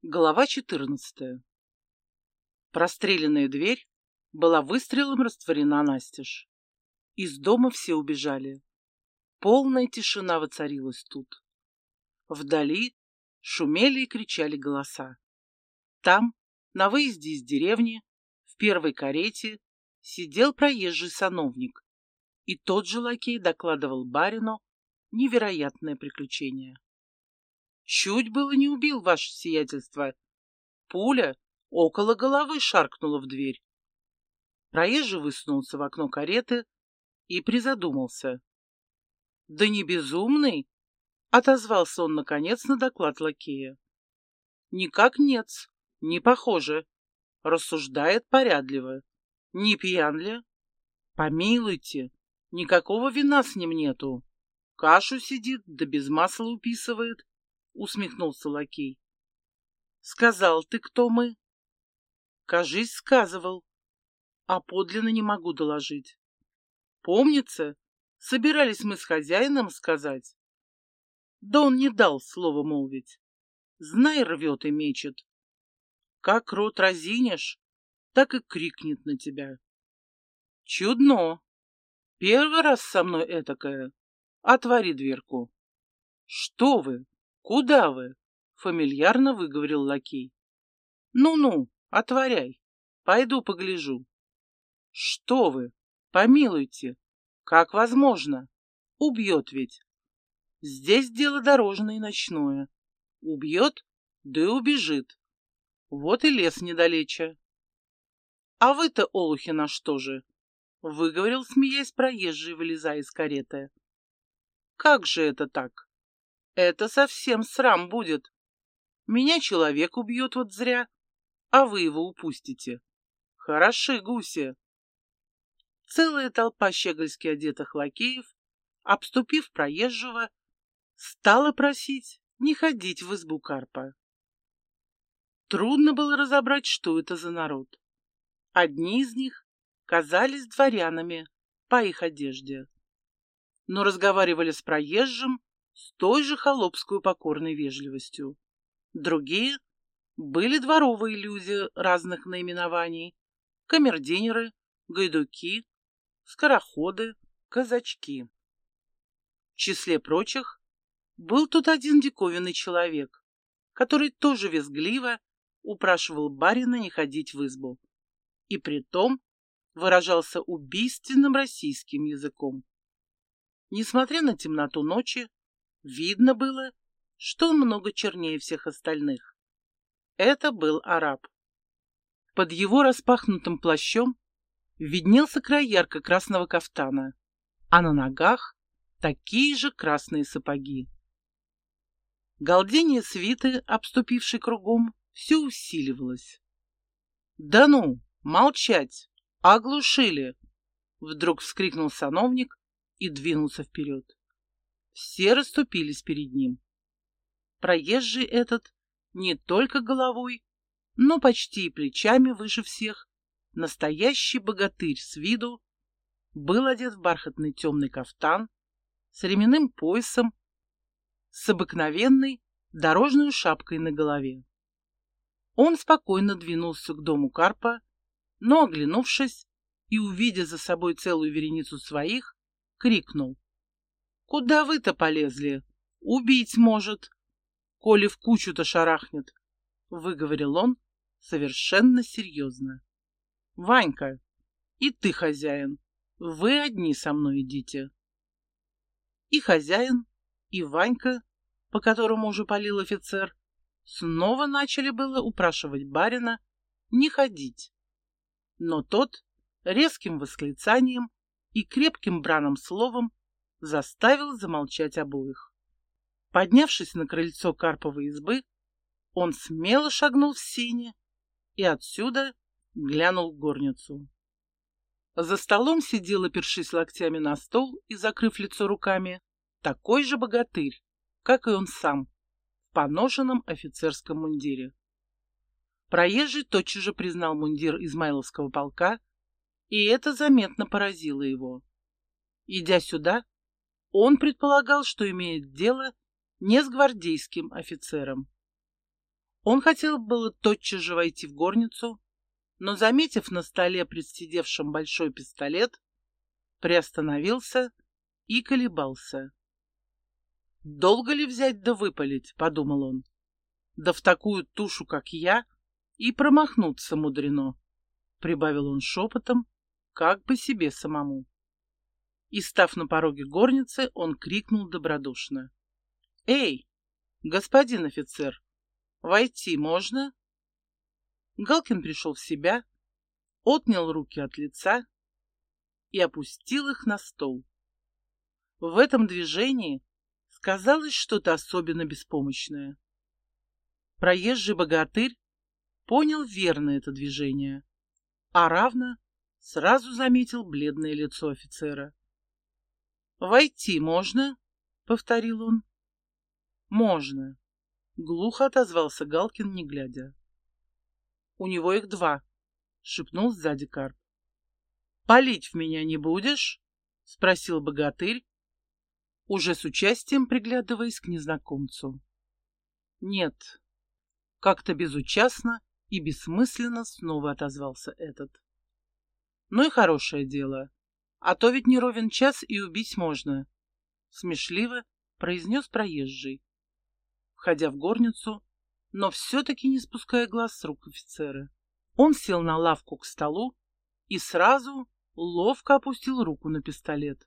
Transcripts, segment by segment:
Глава 14. Простреленная дверь была выстрелом растворена настежь. Из дома все убежали. Полная тишина воцарилась тут. Вдали шумели и кричали голоса. Там, на выезде из деревни, в первой карете, сидел проезжий сановник, и тот же лакей докладывал барину невероятное приключение. «Чуть было не убил ваше сиятельство. Пуля около головы шаркнула в дверь». Проезжий высунулся в окно кареты и призадумался. «Да не безумный?» — отозвался он, наконец, на доклад лакея. «Никак нет, не похоже. Рассуждает порядливо. Не пьян ли? Помилуйте, никакого вина с ним нету. Кашу сидит, да без масла уписывает», — усмехнулся лакей. «Сказал ты, кто мы?» «Кажись, сказывал. А подлинно не могу доложить. Помнится, собирались мы с хозяином сказать. Да он не дал слова молвить. Знай, рвет и мечет. Как рот разинешь, так и крикнет на тебя. Чудно. Первый раз со мной этакое. Отвори дверку». «Что вы? Куда вы?» — фамильярно выговорил лакей. «Ну-ну, отворяй. Пойду погляжу». «Что вы? Помилуйте. Как возможно? Убьет ведь. Здесь дело дорожное и ночное. Убьет, да и убежит. Вот и лес недалече». «А вы-то, олухи, на что же?» — выговорил, смеясь, проезжий, вылезая из кареты. «Как же это так? Это совсем срам будет. Меня человек убьет вот зря, а вы его упустите. Хороши гуси». Целая толпа щегольски одетых лакеев, обступив проезжего, стала просить не ходить в избу Карпа. Трудно было разобрать, что это за народ. Одни из них казались дворянами по их одежде, но разговаривали с проезжим с той же холопской покорной вежливостью. Другие были дворовые люди разных наименований: камердинеры, гайдуки, скороходы, казачки. В числе прочих был тут один диковинный человек, который тоже визгливо упрашивал барина не ходить в избу, и притом выражался убийственным российским языком. Несмотря на темноту ночи, видно было, что он много чернее всех остальных. Это был араб. Под его распахнутым плащом виднелся край ярко-красного кафтана, а на ногах такие же красные сапоги. Галдение свиты, обступившей кругом, все усиливалось. «Да ну, молчать! Оглушили!» — вдруг вскрикнул сановник и двинулся вперед. Все расступились перед ним. Проезжий этот не только головой, но почти и плечами выше всех, настоящий богатырь с виду, был одет в бархатный темный кафтан с ременным поясом, с обыкновенной дорожной шапкой на голове. Он спокойно двинулся к дому Карпа, но, оглянувшись и увидя за собой целую вереницу своих, крикнул: «Куда вы-то полезли? Убить может, коли в кучу-то шарахнет», — выговорил он совершенно серьезно. «Ванька, и ты, хозяин, вы одни со мной идите». И хозяин, и Ванька, по которому уже палил офицер, снова начали было упрашивать барина не ходить. Но тот резким восклицанием и крепким браным словом заставил замолчать обоих. Поднявшись на крыльцо Карповой избы, он смело шагнул в сени и отсюда глянул в горницу. За столом сидел, опершись локтями на стол и закрыв лицо руками, такой же богатырь, как и он сам, в поношенном офицерском мундире. Проезжий тотчас же признал мундир Измайловского полка, и это заметно поразило его. Идя сюда, он предполагал, что имеет дело не с гвардейским офицером. Он хотел было тотчас же войти в горницу, но, заметив на столе пред сидевшим большой пистолет, приостановился и колебался. «Долго ли взять да выпалить?» — подумал он. «Да в такую тушу, как я, и промахнуться мудрено», — прибавил он шепотом, как бы себе самому. И, став на пороге горницы, он крикнул добродушно: «Эй, господин офицер, войти можно?» Галкин пришел в себя, отнял руки от лица и опустил их на стол. В этом движении сказалось что-то особенно беспомощное. Проезжий богатырь понял верно это движение, а равно сразу заметил бледное лицо офицера. «Войти можно?» — повторил он. «Можно», — глухо отозвался Галкин, не глядя. «У него их два», — шепнул сзади Карп. «Палить в меня не будешь?» — спросил богатырь, уже с участием приглядываясь к незнакомцу. «Нет», — как-то безучастно и бессмысленно снова отозвался этот. «Ну и хорошее дело, а то ведь не ровен час и убить можно», — смешливо произнес проезжий, входя в горницу, но все-таки не спуская глаз с рук офицера. Он сел на лавку к столу и сразу ловко опустил руку на пистолет.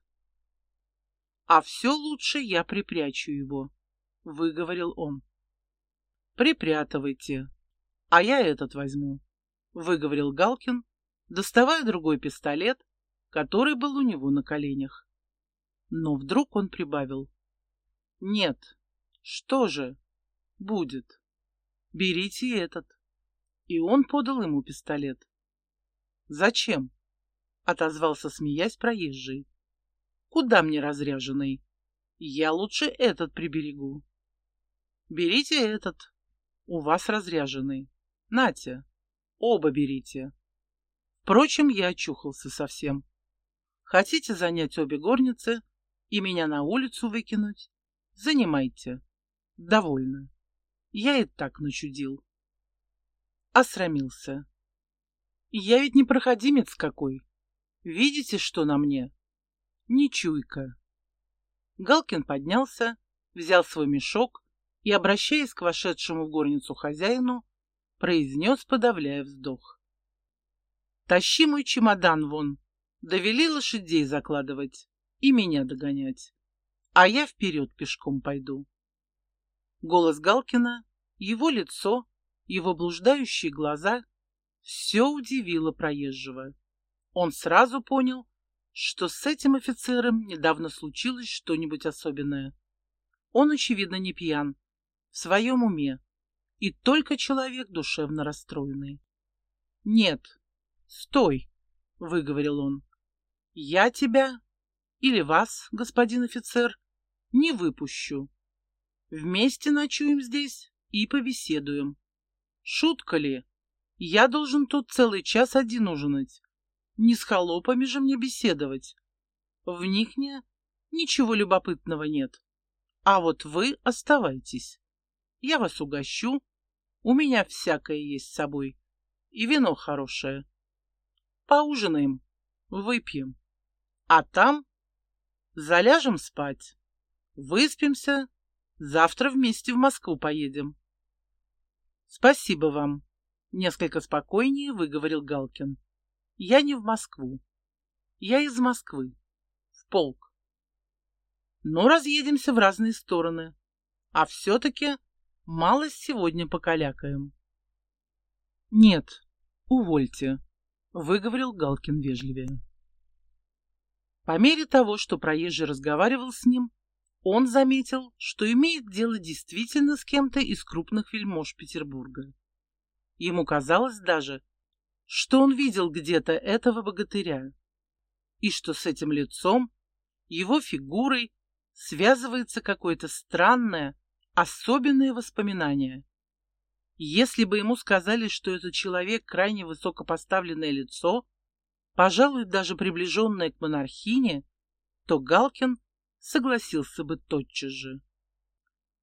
«А все лучше я припрячу его», — выговорил он. «Припрятывайте, а я этот возьму», — выговорил Галкин, доставая другой пистолет, который был у него на коленях. Но вдруг он прибавил: «Нет, что же, будет. Берите этот». И он подал ему пистолет. «Зачем?» — отозвался, смеясь, проезжий. «Куда мне разряженный? Я лучше этот приберегу». «Берите этот. У вас разряженный. Нате, оба берите. Впрочем, я очухался совсем. Хотите занять обе горницы и меня на улицу выкинуть? Занимайте. Довольно. Я и так начудил». Осрамился. «Я ведь не проходимец какой. Видите, что на мне? Не чуйка». Галкин поднялся, взял свой мешок и, обращаясь к вошедшему в горницу хозяину, произнес, подавляя вздох: «Тащи мой чемодан вон, довели лошадей закладывать и меня догонять, а я вперед пешком пойду». Голос Галкина, его лицо, его блуждающие глаза — все удивило проезжего. Он сразу понял, что с этим офицером недавно случилось что-нибудь особенное. Он, очевидно, не пьян, в своем уме, и только человек душевно расстроенный. «Нет, стой», — выговорил он. «Я тебя или вас, господин офицер, не выпущу. Вместе ночуем здесь и побеседуем. Шутка ли? Я должен тут целый час один ужинать. Не с холопами же мне беседовать. В них ничего любопытного нет. А вот вы оставайтесь. Я вас угощу. У меня всякое есть с собой. И вино хорошее. Поужинаем, выпьем. А там заляжем спать. Выспимся. Завтра вместе в Москву поедем». «Спасибо вам», — несколько спокойнее выговорил Галкин. «Я не в Москву. Я из Москвы. В полк. Но разъедемся в разные стороны. А все-таки малость сегодня покалякаем». «Нет, увольте», — выговорил Галкин вежливее. По мере того, что проезжий разговаривал с ним, он заметил, что имеет дело действительно с кем-то из крупных вельмож Петербурга. Ему казалось даже, что он видел где-то этого богатыря, и что с этим лицом, его фигурой связывается какое-то странное, особенное воспоминание. Если бы ему сказали, что этот человек крайне высокопоставленное лицо, пожалуй, даже приближенное к монархине, то Галкин согласился бы тотчас же.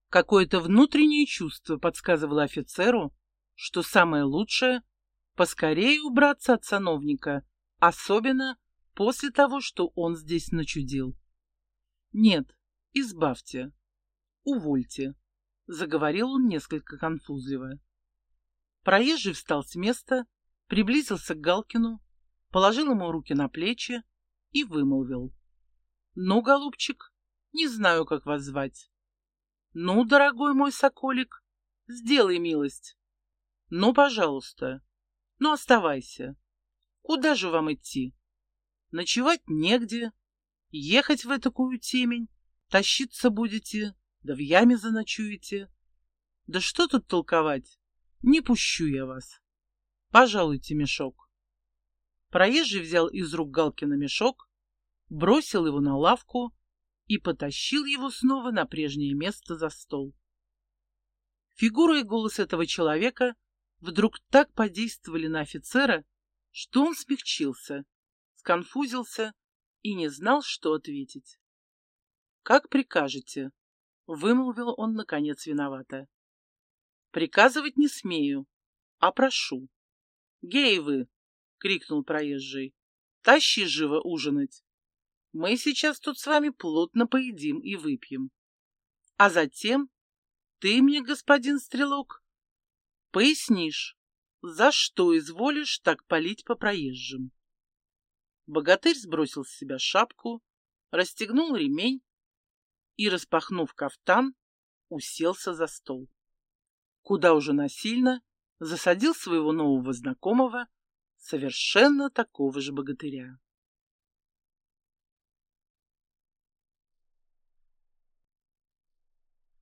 Какое-то внутреннее чувство подсказывало офицеру, что самое лучшее — поскорее убраться от сановника, особенно после того, что он здесь начудил. «Нет, избавьте, увольте», — заговорил он несколько конфузливо. Проезжий встал с места, приблизился к Галкину, положил ему руки на плечи и вымолвил: «Ну, голубчик, не знаю, как вас звать. Ну, дорогой мой соколик, сделай милость. Ну, пожалуйста, ну, оставайся. Куда же вам идти? Ночевать негде, ехать в этакую темень, тащиться будете, да в яме заночуете. Да что тут толковать? Не пущу я вас. Пожалуйте мешок». Проезжий взял из рук Галкина мешок, бросил его на лавку и потащил его снова на прежнее место за стол. Фигура и голос этого человека вдруг так подействовали на офицера, что он смягчился, сконфузился и не знал, что ответить. «Как прикажете», — вымолвил он, наконец, виновато. «Приказывать не смею, а прошу». «Гей вы!» — крикнул проезжий. «Тащи живо ужинать. Мы сейчас тут с вами плотно поедим и выпьем. А затем ты мне, господин стрелок, пояснишь, за что изволишь так палить по проезжим». Богатырь сбросил с себя шапку, расстегнул ремень и, распахнув кафтан, уселся за стол. Куда уже насильно засадил своего нового знакомого, совершенно такого же богатыря.